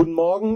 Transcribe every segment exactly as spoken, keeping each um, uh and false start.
Guten Morgen.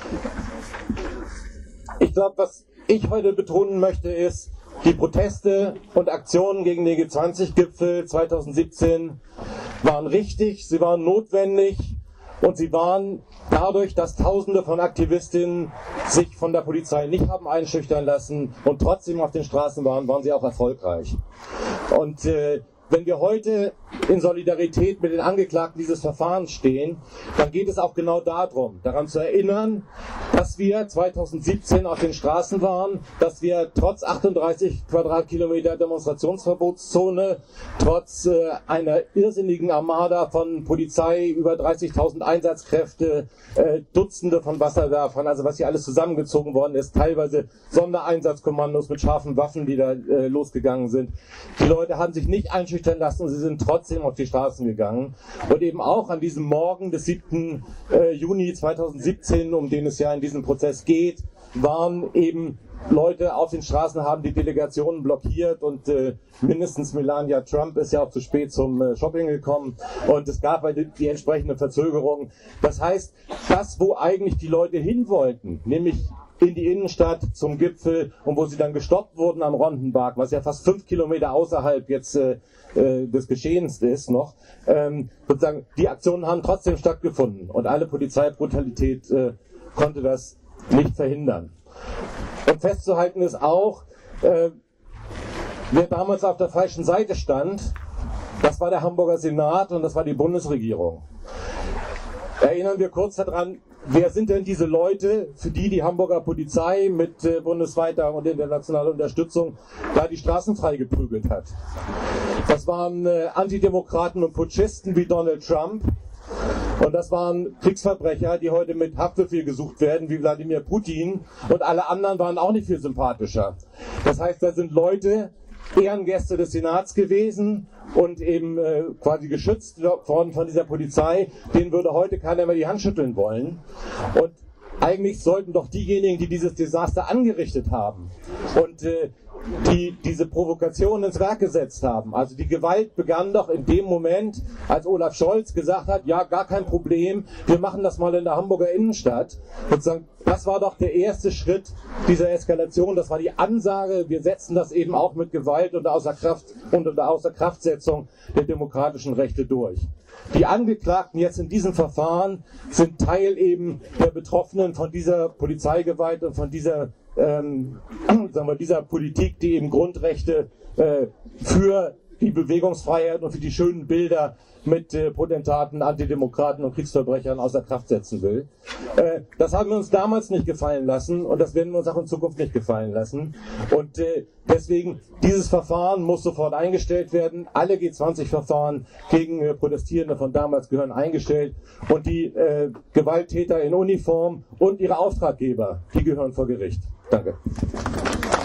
Ich glaube, was ich heute betonen möchte, ist, die Proteste und Aktionen gegen den G zwanzig Gipfel zweitausendsiebzehn waren richtig, sie waren notwendig und sie waren dadurch, dass Tausende von Aktivistinnen sich von der Polizei nicht haben einschüchtern lassen und trotzdem auf den Straßen waren, waren sie auch erfolgreich. Und äh, wenn wir heute in Solidarität mit den Angeklagten dieses Verfahrens stehen, dann geht es auch genau darum, daran zu erinnern, dass wir zweitausendsiebzehn auf den Straßen waren, dass wir trotz achtunddreißig Quadratkilometer Demonstrationsverbotszone, trotz äh, einer irrsinnigen Armada von Polizei, über dreißigtausend Einsatzkräfte, äh, Dutzende von Wasserwerfern, also was hier alles zusammengezogen worden ist, teilweise Sondereinsatzkommandos mit scharfen Waffen, die da äh, losgegangen sind. Die Leute haben sich nicht einschüchtern lassen, sie sind trotzdem auf die Straßen gegangen. Und eben auch an diesem Morgen des siebten Juni zweitausendsiebzehn, um den es ja in diesem Prozess geht, waren eben Leute auf den Straßen, haben die Delegationen blockiert und äh, mindestens Melania Trump ist ja auch zu spät zum äh, Shopping gekommen und es gab die, die entsprechende Verzögerung. Das heißt, das, wo eigentlich die Leute hin wollten, nämlich in die Innenstadt zum Gipfel und wo sie dann gestoppt wurden am Rondenberg, was ja fast fünf Kilometer außerhalb jetzt äh, des Geschehens ist noch, ähm, sozusagen, die Aktionen haben trotzdem stattgefunden und alle Polizeibrutalität äh, konnte das nicht verhindern. Und festzuhalten ist auch, äh, wer damals auf der falschen Seite stand, das war der Hamburger Senat und das war die Bundesregierung. Erinnern wir kurz daran, wer sind denn diese Leute, für die die Hamburger Polizei mit äh, bundesweiter und internationaler Unterstützung da die Straßen freigeprügelt hat? Das waren äh, Antidemokraten und Putschisten wie Donald Trump. Und das waren Kriegsverbrecher, die heute mit Haftbefehl gesucht werden, wie Wladimir Putin. Und alle anderen waren auch nicht viel sympathischer. Das heißt, da sind Leute, Ehrengäste des Senats gewesen und eben äh, quasi geschützt worden von dieser Polizei. Denen würde heute keiner mehr die Hand schütteln wollen. Und eigentlich sollten doch diejenigen, die dieses Desaster angerichtet haben und äh, die diese Provokation ins Werk gesetzt haben. Also die Gewalt begann doch in dem Moment, als Olaf Scholz gesagt hat, ja, gar kein Problem, wir machen das mal in der Hamburger Innenstadt. Sozusagen, das war doch der erste Schritt dieser Eskalation, das war die Ansage, wir setzen das eben auch mit Gewalt und außer Kraft und unter Außerkraftsetzung der demokratischen Rechte durch. Die Angeklagten jetzt in diesem Verfahren sind Teil eben der Betroffenen von dieser Polizeigewalt und von dieser Ähm, sagen wir, dieser Politik, die eben Grundrechte äh, für die Bewegungsfreiheit und für die schönen Bilder mit äh, Potentaten, Antidemokraten und Kriegsverbrechern außer Kraft setzen will. Äh, das haben wir uns damals nicht gefallen lassen und das werden wir uns auch in Zukunft nicht gefallen lassen. Und äh, deswegen, dieses Verfahren muss sofort eingestellt werden. Alle G zwanzig Verfahren gegen äh, Protestierende von damals gehören eingestellt und die äh, Gewalttäter in Uniform und ihre Auftraggeber, die gehören vor Gericht. Danke.